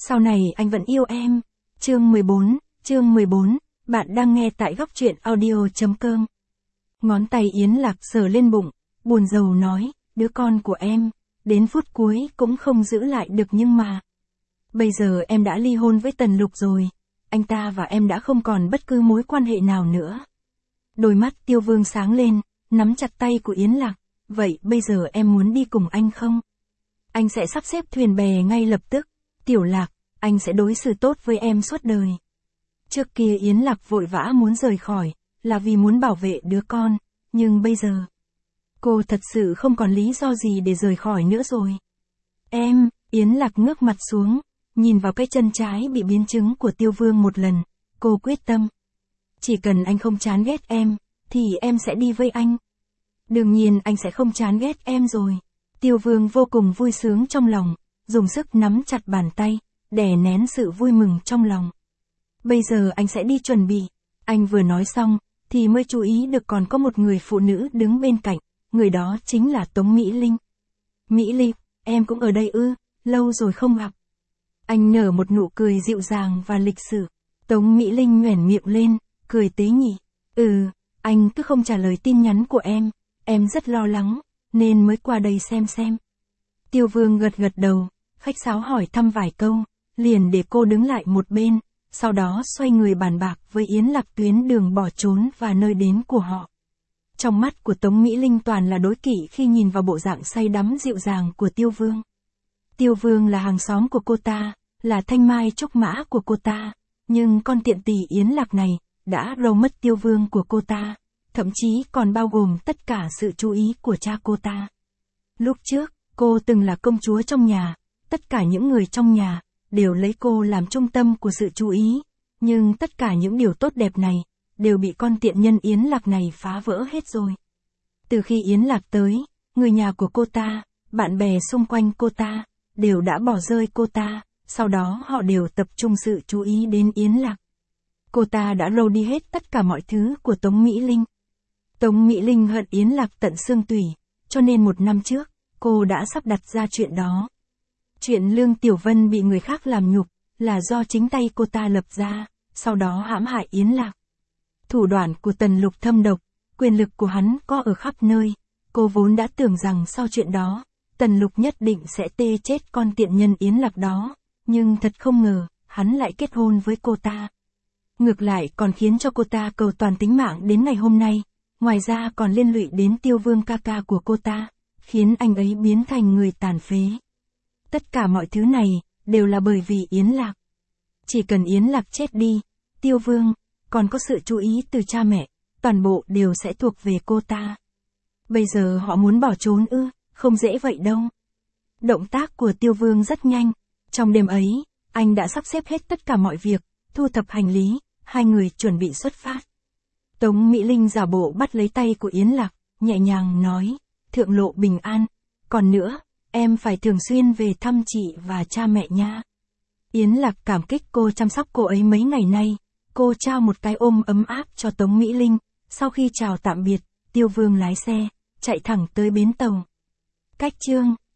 Sau này anh vẫn yêu em. Chương 14, bạn đang nghe tại góc truyện audio.com. Ngón tay Yến Lạc sờ lên bụng, buồn rầu nói, đứa con của em, đến phút cuối cũng không giữ lại được nhưng mà. Bây giờ em đã ly hôn với Tần Lục rồi, anh ta và em đã không còn bất cứ mối quan hệ nào nữa. Đôi mắt Tiêu Vương sáng lên, nắm chặt tay của Yến Lạc, vậy bây giờ em muốn đi cùng anh không? Anh sẽ sắp xếp thuyền bè ngay lập tức. Tiểu Lạc, anh sẽ đối xử tốt với em suốt đời. Trước kia Yến Lạc vội vã muốn rời khỏi, là vì muốn bảo vệ đứa con, nhưng bây giờ, cô thật sự không còn lý do gì để rời khỏi nữa rồi. Em, Yến Lạc ngước mặt xuống, nhìn vào cái chân trái bị biến chứng của Tiêu Vương một lần, cô quyết tâm. Chỉ cần anh không chán ghét em, thì em sẽ đi với anh. Đương nhiên anh sẽ không chán ghét em rồi. Tiêu Vương vô cùng vui sướng trong lòng, dùng sức nắm chặt bàn tay, đè nén sự vui mừng trong lòng. Bây giờ anh sẽ đi chuẩn bị. Anh vừa nói xong, thì mới chú ý được còn có một người phụ nữ đứng bên cạnh, người đó chính là Tống Mỹ Linh. Mỹ Linh, em cũng ở đây ư, lâu rồi không gặp. Anh nở một nụ cười dịu dàng và lịch sự. Tống Mỹ Linh nhoẻn miệng lên, cười tế nhị. Anh cứ không trả lời tin nhắn của em rất lo lắng, nên mới qua đây xem. Tiêu Vương gật đầu, khách sáo hỏi thăm vài câu, liền để cô đứng lại một bên, sau đó xoay người bàn bạc với Yến Lạc tuyến đường bỏ trốn và nơi đến của họ. Trong mắt của Tống Mỹ Linh toàn là đố kỵ khi nhìn vào bộ dạng say đắm dịu dàng của Tiêu Vương. Tiêu Vương là hàng xóm của cô ta, là thanh mai trúc mã của cô ta, nhưng con tiện tỷ Yến Lạc này, đã râu mất Tiêu Vương của cô ta, thậm chí còn bao gồm tất cả sự chú ý của cha cô ta. Lúc trước, cô từng là công chúa trong nhà, tất cả những người trong nhà, đều lấy cô làm trung tâm của sự chú ý, nhưng tất cả những điều tốt đẹp này, đều bị con tiện nhân Yến Lạc này phá vỡ hết rồi. Từ khi Yến Lạc tới, người nhà của cô ta, bạn bè xung quanh cô ta, đều đã bỏ rơi cô ta, sau đó họ đều tập trung sự chú ý đến Yến Lạc. Cô ta đã lôi đi hết tất cả mọi thứ của Tống Mỹ Linh. Tống Mỹ Linh hận Yến Lạc tận xương tủy, cho nên 1 năm trước, cô đã sắp đặt ra chuyện đó. Chuyện Lương Tiểu Vân bị người khác làm nhục, là do chính tay cô ta lập ra, sau đó hãm hại Yến Lạc. Thủ đoạn của Tần Lục thâm độc, quyền lực của hắn có ở khắp nơi, cô vốn đã tưởng rằng sau chuyện đó, Tần Lục nhất định sẽ tê chết con tiện nhân Yến Lạc đó, nhưng thật không ngờ, hắn lại kết hôn với cô ta. Ngược lại còn khiến cho cô ta cầu toàn tính mạng đến ngày hôm nay, ngoài ra còn liên lụy đến Tiêu Vương ca ca của cô ta, khiến anh ấy biến thành người tàn phế. Tất cả mọi thứ này, đều là bởi vì Yến Lạc. Chỉ cần Yến Lạc chết đi, Tiêu Vương, còn có sự chú ý từ cha mẹ, toàn bộ đều sẽ thuộc về cô ta. Bây giờ họ muốn bỏ trốn ư, không dễ vậy đâu. Động tác của Tiêu Vương rất nhanh, trong đêm ấy, anh đã sắp xếp hết tất cả mọi việc, thu thập hành lý, hai người chuẩn bị xuất phát. Tống Mỹ Linh giả bộ bắt lấy tay của Yến Lạc, nhẹ nhàng nói, thượng lộ bình an, còn nữa, em phải thường xuyên về thăm chị và cha mẹ nha. Yến Lạc cảm kích cô chăm sóc cô ấy mấy ngày nay, cô trao một cái ôm ấm áp cho Tống Mỹ Linh, sau khi chào tạm biệt, Tiêu Vương lái xe, chạy thẳng tới bến tàu. Cách chương